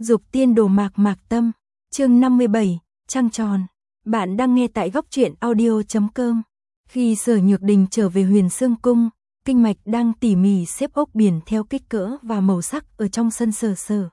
Dục tiên đồ mạc mạc tâm, chương 57, trăng tròn. Bạn đang nghe tại góc truyện audio.com. Khi Sở Nhược Đình trở về Huyền Xương Cung, Kinh Mạch đang tỉ mỉ xếp ốc biển theo kích cỡ và màu sắc ở trong sân Sở Sở.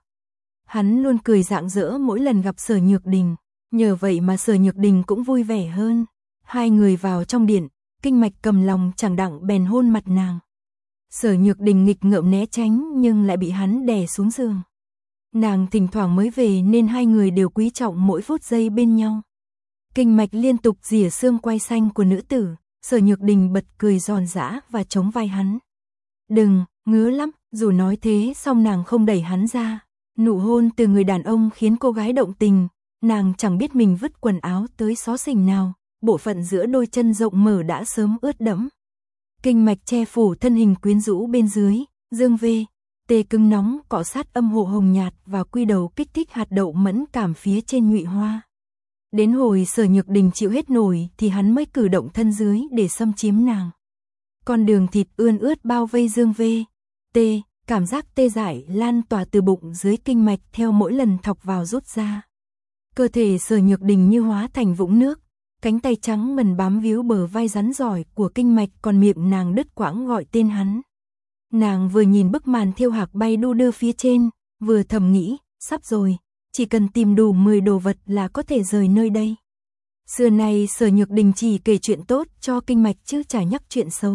Hắn luôn cười rạng rỡ mỗi lần gặp Sở Nhược Đình, nhờ vậy mà Sở Nhược Đình cũng vui vẻ hơn. Hai người vào trong điện, Kinh Mạch cầm lòng chẳng đặng bèn hôn mặt nàng. Sở Nhược Đình nghịch ngợm né tránh nhưng lại bị hắn đè xuống giường. Nàng thỉnh thoảng mới về nên hai người đều quý trọng mỗi phút giây bên nhau. Kinh Mạch liên tục rỉa xương quai xanh của nữ tử, Sở Nhược Đình bật cười giòn giã và chống vai hắn. Đừng, ngứa lắm, dù nói thế xong nàng không đẩy hắn ra. Nụ hôn từ người đàn ông khiến cô gái động tình, nàng chẳng biết mình vứt quần áo tới xó xỉnh nào, bộ phận giữa đôi chân rộng mở đã sớm ướt đẫm. Kinh Mạch che phủ thân hình quyến rũ bên dưới, dương vê, tê cứng nóng cọ sát âm hộ hồng nhạt và quy đầu kích thích hạt đậu mẫn cảm phía trên nhụy hoa. Đến hồi Sở Nhược Đình chịu hết nổi thì hắn mới cử động thân dưới để xâm chiếm nàng. Con đường thịt ươn ướt bao vây dương vê, tê, cảm giác tê dại lan tỏa từ bụng dưới Kinh Mạch theo mỗi lần thọc vào rút ra. Cơ thể Sở Nhược Đình như hóa thành vũng nước, cánh tay trắng mần bám víu bờ vai rắn giỏi của Kinh Mạch, còn miệng nàng đứt quãng gọi tên hắn. Nàng vừa nhìn bức màn thêu hạc bay đu đưa phía trên, vừa thầm nghĩ, sắp rồi, chỉ cần tìm đủ 10 đồ vật là có thể rời nơi đây. Xưa nay Sở Nhược Đình chỉ kể chuyện tốt cho Kinh Mạch chứ chả nhắc chuyện xấu.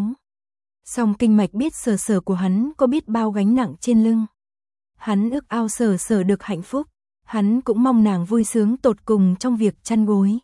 Song Kinh Mạch biết Sở Sở của hắn có biết bao gánh nặng trên lưng. Hắn ước ao Sở Sở được hạnh phúc, hắn cũng mong nàng vui sướng tột cùng trong việc chăn gối.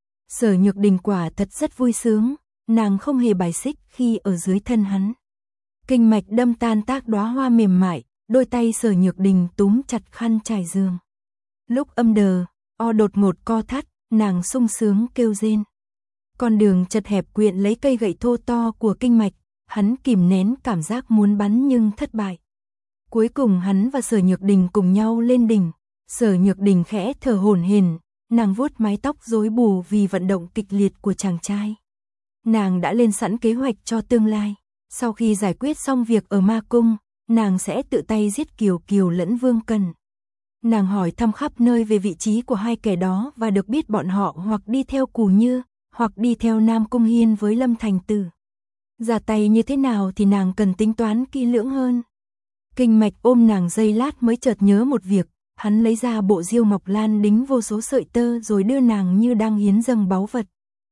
Sở Nhược Đình quả thật rất vui sướng, nàng không hề bài xích khi ở dưới thân hắn. Kinh Mạch đâm tan tác đóa hoa mềm mại, đôi tay Sở Nhược Đình túm chặt khăn trải giường. Lúc âm đờ, đột ngột co thắt, nàng sung sướng kêu rên. Con đường chật hẹp quyện lấy cây gậy thô to của Kinh Mạch, hắn kìm nén cảm giác muốn bắn nhưng thất bại. Cuối cùng hắn và Sở Nhược Đình cùng nhau lên đỉnh. Sở Nhược Đình khẽ thở hổn hển, nàng vuốt mái tóc rối bù vì vận động kịch liệt của chàng trai. Nàng đã lên sẵn kế hoạch cho tương lai. Sau khi giải quyết xong việc ở Ma Cung, nàng sẽ tự tay giết Kiều Kiều lẫn Vương Cần. Nàng hỏi thăm khắp nơi về vị trí của hai kẻ đó và được biết bọn họ hoặc đi theo Cù Như, hoặc đi theo Nam Cung Hiên với Lâm Thành Tử. Ra tay như thế nào thì nàng cần tính toán kỹ lưỡng hơn. Kinh Mạch ôm nàng giây lát mới chợt nhớ một việc, hắn lấy ra bộ diêu ngọc lan đính vô số sợi tơ rồi đưa nàng như đang hiến dâng báu vật.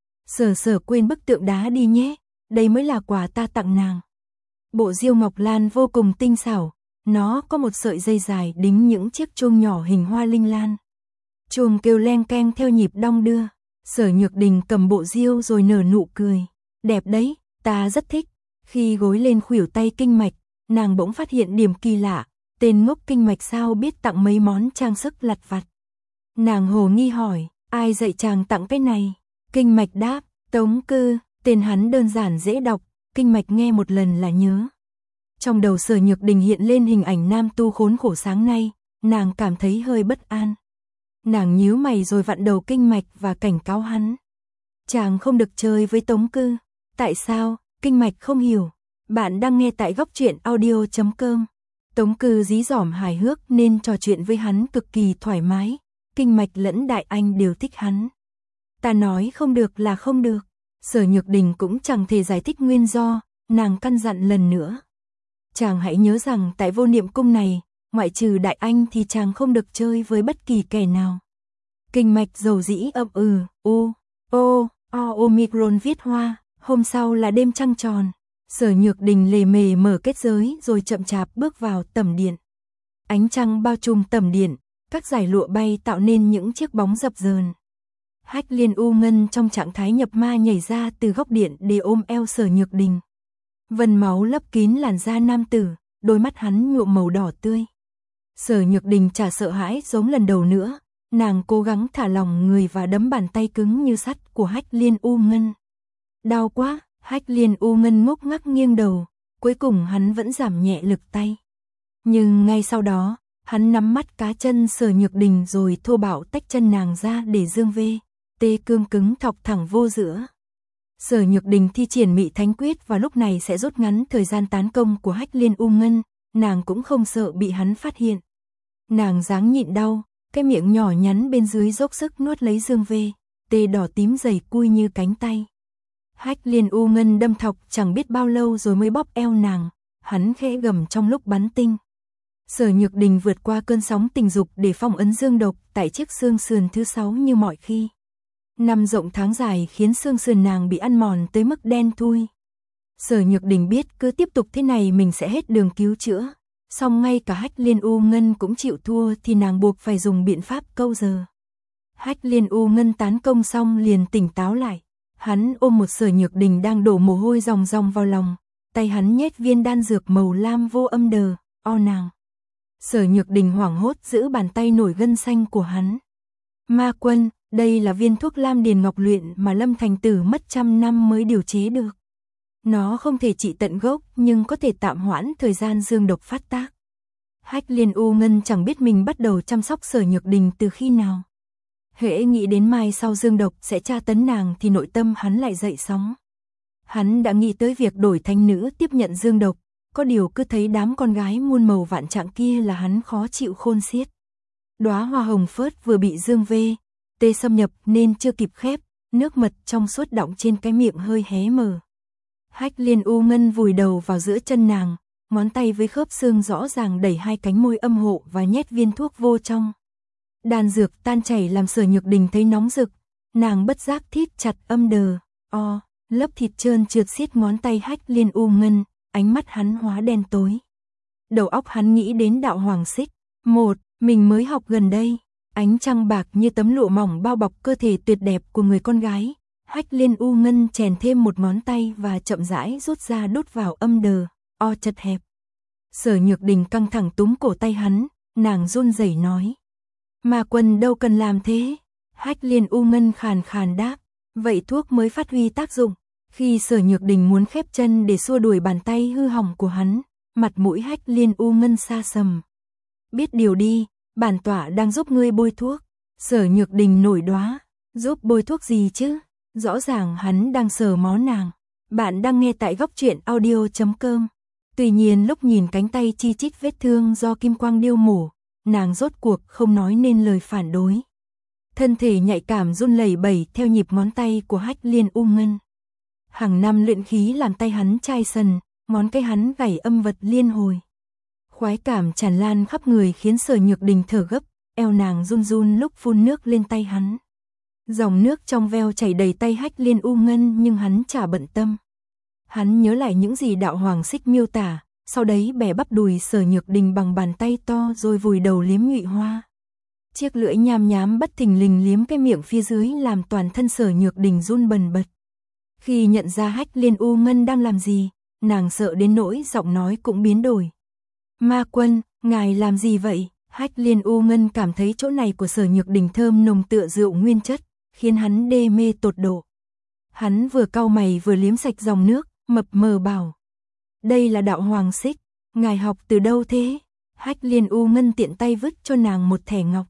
Sở Sở quên bức tượng đá đi nhé, đây mới là quà ta tặng nàng. Bộ diêu ngọc lan vô cùng tinh xảo, nó có một sợi dây dài đính những chiếc chuông nhỏ hình hoa linh lan. Chuông kêu leng keng theo nhịp đong đưa. Sở Nhược Đình cầm bộ diêu rồi nở nụ cười. Đẹp đấy, ta rất thích. Khi gối lên khuỷu tay Kinh Mạch, nàng bỗng phát hiện điểm kỳ lạ. Tên ngốc Kinh Mạch sao biết tặng mấy món trang sức lặt vặt. Nàng hồ nghi hỏi, ai dạy chàng tặng cái này? Kinh Mạch đáp, Tống Cư, tên hắn đơn giản dễ đọc, Kinh Mạch nghe một lần là nhớ. Trong đầu Sở Nhược Đình hiện lên hình ảnh nam tu khốn khổ sáng nay, nàng cảm thấy hơi bất an. Nàng nhíu mày rồi vặn đầu Kinh Mạch và cảnh cáo hắn. Chàng không được chơi với Tống Cư. Tại sao? Kinh Mạch không hiểu. Bạn đang nghe tại góc truyện audio.com. Tống Cư dí dỏm hài hước nên trò chuyện với hắn cực kỳ thoải mái. Kinh Mạch lẫn Đại Anh đều thích hắn. Ta nói không được là không được. Sở Nhược Đình cũng chẳng thể giải thích nguyên do, nàng căn dặn lần nữa. Chàng hãy nhớ rằng tại Vô Niệm Cung này, ngoại trừ Đại Anh thì chàng không được chơi với bất kỳ kẻ nào. Kinh Mạch dầu dĩ Omicron viết hoa, hôm sau là đêm trăng tròn. Sở Nhược Đình lề mề mở kết giới rồi chậm chạp bước vào tẩm điện. Ánh trăng bao trùm tẩm điện, các dải lụa bay tạo nên những chiếc bóng dập dờn. Hách Liên U Ngân trong trạng thái nhập ma nhảy ra từ góc điện để ôm eo Sở Nhược Đình. Vân máu lấp kín làn da nam tử, đôi mắt hắn nhuộm màu đỏ tươi. Sở Nhược Đình chả sợ hãi giống lần đầu nữa, nàng cố gắng thả lỏng người và đấm bàn tay cứng như sắt của Hách Liên U Ngân. Đau quá, Hách Liên U Ngân ngốc ngắc nghiêng đầu, cuối cùng hắn vẫn giảm nhẹ lực tay. Nhưng ngay sau đó, hắn nắm mắt cá chân Sở Nhược Đình rồi thô bạo tách chân nàng ra để dương vê, tê cương cứng thọc thẳng vô giữa. Sở Nhược Đình thi triển Mị Thánh Quyết và lúc này sẽ rút ngắn thời gian tán công của Hách Liên U Ngân, nàng cũng không sợ bị hắn phát hiện. Nàng dáng nhịn đau, cái miệng nhỏ nhắn bên dưới dốc sức nuốt lấy Dương Vê, tê đỏ tím dày cui như cánh tay. Hách Liên U Ngân đâm thọc chẳng biết bao lâu rồi mới bóp eo nàng, hắn khẽ gầm trong lúc bắn tinh. Sở Nhược Đình vượt qua cơn sóng tình dục để phong ấn dương độc tại chiếc xương sườn thứ 6 như mọi khi. Năm rộng tháng dài khiến xương sườn nàng bị ăn mòn tới mức đen thui. Sở Nhược Đình biết cứ tiếp tục thế này mình sẽ hết đường cứu chữa, song ngay cả Hách Liên U Ngân cũng chịu thua thì nàng buộc phải dùng biện pháp câu giờ. Hách Liên U Ngân tán công xong liền tỉnh táo lại, hắn ôm một Sở Nhược Đình đang đổ mồ hôi ròng ròng vào lòng, tay hắn nhét viên đan dược màu lam vô âm đờ, o nàng. Sở Nhược Đình hoảng hốt giữ bàn tay nổi gân xanh của hắn. Ma Quân, đây là viên thuốc lam điền ngọc luyện mà Lâm Thành Tử mất 100 năm mới điều chế được. Nó không thể trị tận gốc nhưng có thể tạm hoãn thời gian dương độc phát tác. Hách Liên U Ngân chẳng biết mình bắt đầu chăm sóc Sở Nhược Đình từ khi nào. Hễ nghĩ đến mai sau dương độc sẽ tra tấn nàng thì nội tâm hắn lại dậy sóng. Hắn đã nghĩ tới việc đổi thánh nữ tiếp nhận dương độc, có điều cứ thấy đám con gái muôn màu vạn trạng kia là hắn khó chịu khôn xiết. Đóa hoa hồng phớt vừa bị Dương Vê, tê xâm nhập nên chưa kịp khép, nước mật trong suốt đọng trên cái miệng hơi hé mở. Hách Liên U Ngân vùi đầu vào giữa chân nàng, ngón tay với khớp xương rõ ràng đẩy hai cánh môi âm hộ và nhét viên thuốc vô trong. Đan dược tan chảy làm Sở Nhược Đình thấy nóng rực, nàng bất giác thít chặt âm đờ, lớp thịt trơn trượt xiết ngón tay Hách Liên U Ngân, ánh mắt hắn hóa đen tối. Đầu óc hắn nghĩ đến đạo hoàng xích, mình mới học gần đây, ánh trăng bạc như tấm lụa mỏng bao bọc cơ thể tuyệt đẹp của người con gái. Hách Liên U Ngân chèn thêm một ngón tay và chậm rãi rút ra đút vào âm đờ, chật hẹp. Sở Nhược Đình căng thẳng túm cổ tay hắn, nàng run rẩy nói. Ma Quân đâu cần làm thế. Hách Liên U Ngân khàn khàn đáp, vậy thuốc mới phát huy tác dụng. Khi Sở Nhược Đình muốn khép chân để xua đuổi bàn tay hư hỏng của hắn, mặt mũi Hách Liên U Ngân xa sầm. Biết điều đi, bản tọa đang giúp ngươi bôi thuốc. Sở Nhược Đình nổi đoá, giúp bôi thuốc gì chứ? Rõ ràng hắn đang sờ mó nàng. Bạn đang nghe tại Góc Truyện Audio.com. Tuy nhiên lúc nhìn cánh tay chi chít vết thương do kim quang điêu mổ, nàng rốt cuộc không nói nên lời phản đối. Thân thể nhạy cảm run lẩy bẩy theo nhịp ngón tay của Hách Liên U Ngân. Hàng năm luyện khí làm tay hắn chai sần, ngón cái hắn gảy âm vật liên hồi. Khoái cảm tràn lan khắp người khiến Sở Nhược Đình thở gấp, eo nàng run run lúc phun nước lên tay hắn. Dòng nước trong veo chảy đầy tay Hách Liên U Ngân nhưng hắn chả bận tâm. Hắn nhớ lại những gì đạo hoàng xích miêu tả, sau đấy bẻ bắp đùi Sở Nhược Đình bằng bàn tay to rồi vùi đầu liếm nhụy hoa. Chiếc lưỡi nham nhám bất thình lình liếm cái miệng phía dưới làm toàn thân Sở Nhược Đình run bần bật. Khi nhận ra Hách Liên U Ngân đang làm gì, nàng sợ đến nỗi giọng nói cũng biến đổi. Ma Quân, ngài làm gì vậy? Hách Liên U Ngân cảm thấy chỗ này của Sở Nhược Đình thơm nồng tựa rượu nguyên chất, khiến hắn đê mê tột độ. Hắn vừa cau mày vừa liếm sạch dòng nước, mập mờ bảo. Đây là đạo hoàng xích, ngài học từ đâu thế? Hách Liên U Ngân tiện tay vứt cho nàng một thẻ ngọc.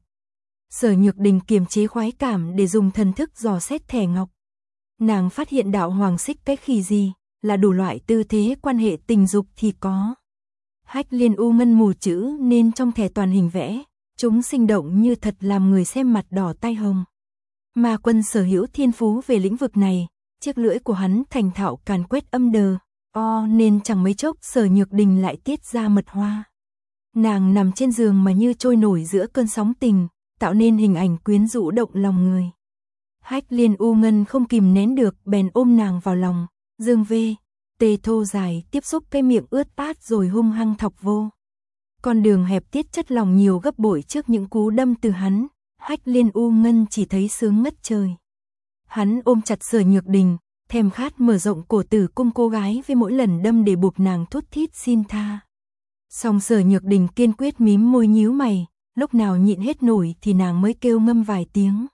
Sở Nhược Đình kiềm chế khoái cảm để dùng thần thức dò xét thẻ ngọc. Nàng phát hiện đạo hoàng xích cái khỉ gì, là đủ loại tư thế quan hệ tình dục thì có. Hách Liên U Ngân mù chữ nên trong thẻ toàn hình vẽ, chúng sinh động như thật làm người xem mặt đỏ tai hồng. Ma Quân sở hữu thiên phú về lĩnh vực này, chiếc lưỡi của hắn thành thạo càn quét âm đờ, nên chẳng mấy chốc Sở Nhược Đình lại tiết ra mật hoa. Nàng nằm trên giường mà như trôi nổi giữa cơn sóng tình, tạo nên hình ảnh quyến rũ động lòng người. Hách Liên U Ngân không kìm nén được bèn ôm nàng vào lòng, Dương Vê, tê thô dài tiếp xúc cái miệng ướt át rồi hung hăng thọc vô. Con đường hẹp tiết chất lòng nhiều gấp bội trước những cú đâm từ hắn, Hách Liên U Ngân chỉ thấy sướng ngất trời. Hắn ôm chặt Sở Nhược Đình, thèm khát mở rộng cổ tử cung cô gái với mỗi lần đâm để buộc nàng thút thít xin tha. Song Sở Nhược Đình kiên quyết mím môi nhíu mày, lúc nào nhịn hết nổi thì nàng mới kêu ngâm vài tiếng.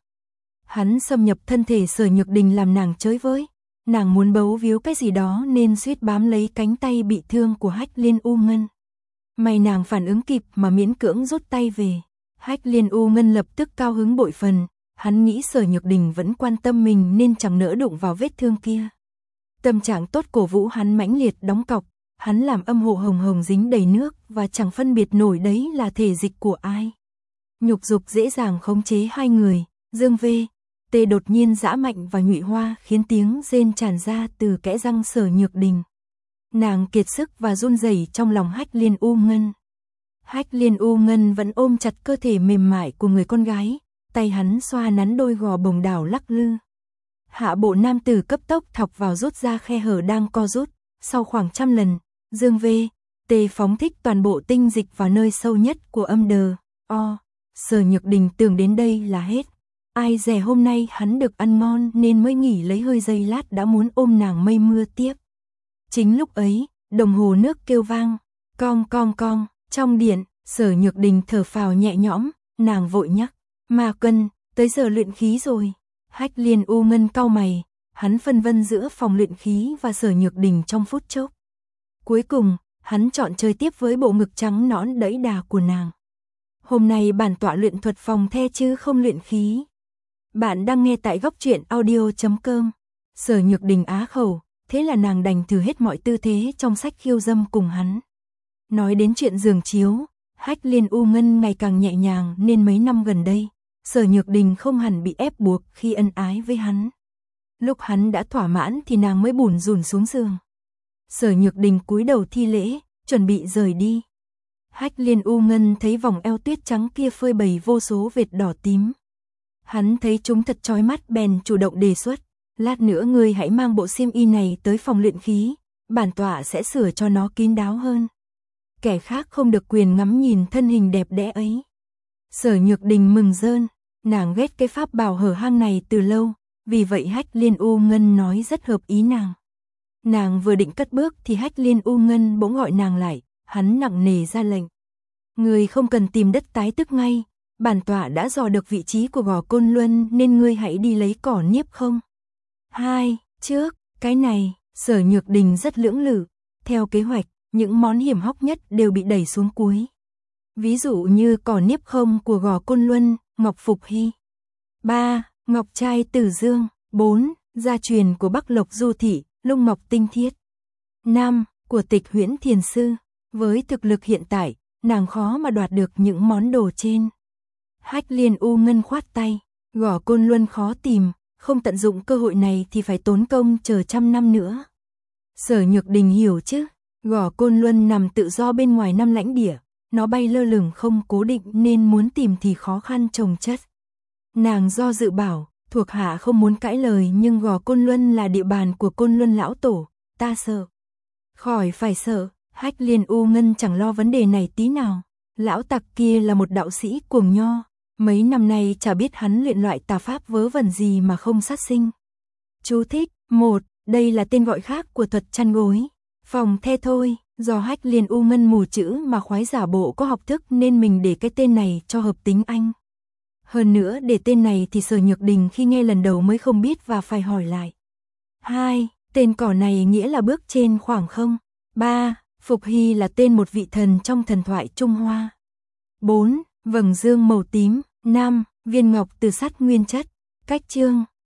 Hắn xâm nhập thân thể Sở Nhược Đình làm nàng chới với, nàng muốn bấu víu cái gì đó nên suýt bám lấy cánh tay bị thương của Hách Liên U Ngân. May nàng phản ứng kịp mà miễn cưỡng rút tay về. Hách Liên U Ngân lập tức cao hứng bội phần, hắn nghĩ Sở Nhược Đình vẫn quan tâm mình nên chẳng nỡ đụng vào vết thương kia. Tâm trạng tốt cổ vũ hắn mãnh liệt đóng cọc, hắn làm âm hộ hồng hồng dính đầy nước và chẳng phân biệt nổi đấy là thể dịch của ai. Nhục dục dễ dàng khống chế hai người, Dương V.T đột nhiên giã mạnh và nhụy hoa khiến tiếng rên tràn ra từ kẽ răng Sở Nhược Đình. Nàng kiệt sức và run rẩy trong lòng Hách Liên U Ngân. Hách Liên U Ngân vẫn ôm chặt cơ thể mềm mại của người con gái, tay hắn xoa nắn đôi gò bồng đảo lắc lư. Hạ bộ nam tử cấp tốc thọc vào rút ra khe hở đang co rút, sau khoảng 100 lần, Dương V.T phóng thích toàn bộ tinh dịch vào nơi sâu nhất của âm đờ. Sở Nhược Đình tưởng đến đây là hết. Ai dè hôm nay hắn được ăn ngon nên mới nghỉ lấy hơi giây lát đã muốn ôm nàng mây mưa tiếp. Chính lúc ấy, đồng hồ nước kêu vang, cong cong cong, trong điện, Sở Nhược Đình thở phào nhẹ nhõm, nàng vội nhắc, Ma Cân, tới giờ luyện khí rồi. Hách Liên U Ngân cau mày, hắn phân vân giữa phòng luyện khí và Sở Nhược Đình trong phút chốc. Cuối cùng, hắn chọn chơi tiếp với bộ ngực trắng nõn đẫy đà của nàng. Hôm nay bản tọa luyện thuật phòng the chứ không luyện khí. Bạn đang nghe tại góc truyện audio.com. Sở Nhược Đình á khẩu, thế là nàng đành thử hết mọi tư thế trong sách khiêu dâm cùng hắn. Nói đến chuyện giường chiếu, Hách Liên U Ngân ngày càng nhẹ nhàng nên mấy năm gần đây, Sở Nhược Đình không hẳn bị ép buộc khi ân ái với hắn. Lúc hắn đã thỏa mãn thì nàng mới bủn rủn xuống giường. Sở Nhược Đình cúi đầu thi lễ, chuẩn bị rời đi. Hách Liên U Ngân thấy vòng eo tuyết trắng kia phơi bày vô số vệt đỏ tím. Hắn thấy chúng thật chói mắt bèn chủ động đề xuất, lát nữa ngươi hãy mang bộ xiêm y này tới phòng luyện khí, bản tọa sẽ sửa cho nó kín đáo hơn. Kẻ khác không được quyền ngắm nhìn thân hình đẹp đẽ ấy. Sở Nhược Đình mừng rơn, nàng ghét cái pháp bảo hở hang này từ lâu, vì vậy Hách Liên U Ngân nói rất hợp ý nàng. Nàng vừa định cất bước thì Hách Liên U Ngân bỗng gọi nàng lại, hắn nặng nề ra lệnh. Ngươi không cần tìm đất tái tức ngay, bản tọa đã dò được vị trí của Gò Côn Luân nên ngươi hãy đi lấy cỏ niếp không. Trước, cái này, Sở Nhược Đình rất lưỡng lự, theo kế hoạch, những món hiểm hóc nhất đều bị đẩy xuống cuối. Ví dụ như cỏ niếp không của Gò Côn Luân, Ngọc Phục Hy. 3. Ngọc trai Tử Dương. 4. Gia truyền của Bắc Lộc Du Thị, Lung Mọc Tinh Thiết. 5. Của Tịch Huyễn Thiền Sư. Với thực lực hiện tại, nàng khó mà đoạt được những món đồ trên. Hách Liên U Ngân khoát tay, Gò Côn Luân khó tìm, không tận dụng cơ hội này thì phải tốn công chờ 100 năm nữa. Sở Nhược Đình hiểu chứ, Gò Côn Luân nằm tự do bên ngoài 5 lãnh địa, nó bay lơ lửng không cố định nên muốn tìm thì khó khăn chồng chất. Nàng do dự bảo, thuộc hạ không muốn cãi lời nhưng Gò Côn Luân là địa bàn của Côn Luân lão tổ, ta sợ. Khỏi phải sợ, Hách Liên U Ngân chẳng lo vấn đề này tí nào. Lão tặc kia là một đạo sĩ cuồng nho, mấy năm nay chả biết hắn luyện loại tà pháp vớ vẩn gì mà không sát sinh. Chú thích: 1. Đây là tên gọi khác của thuật chăn gối. Phòng the thôi, do Hách Liên U Ngân mù chữ mà khoái giả bộ có học thức nên mình để cái tên này cho hợp tính Anh. Hơn nữa để tên này thì Sở Nhược Đình khi nghe lần đầu mới không biết và phải hỏi lại. 2. Tên cỏ này nghĩa là bước trên khoảng không. 3. Phục Hy là tên một vị thần trong thần thoại Trung Hoa. 4. Vầng dương màu tím. 5. Viên ngọc từ sắt nguyên chất. Cách chương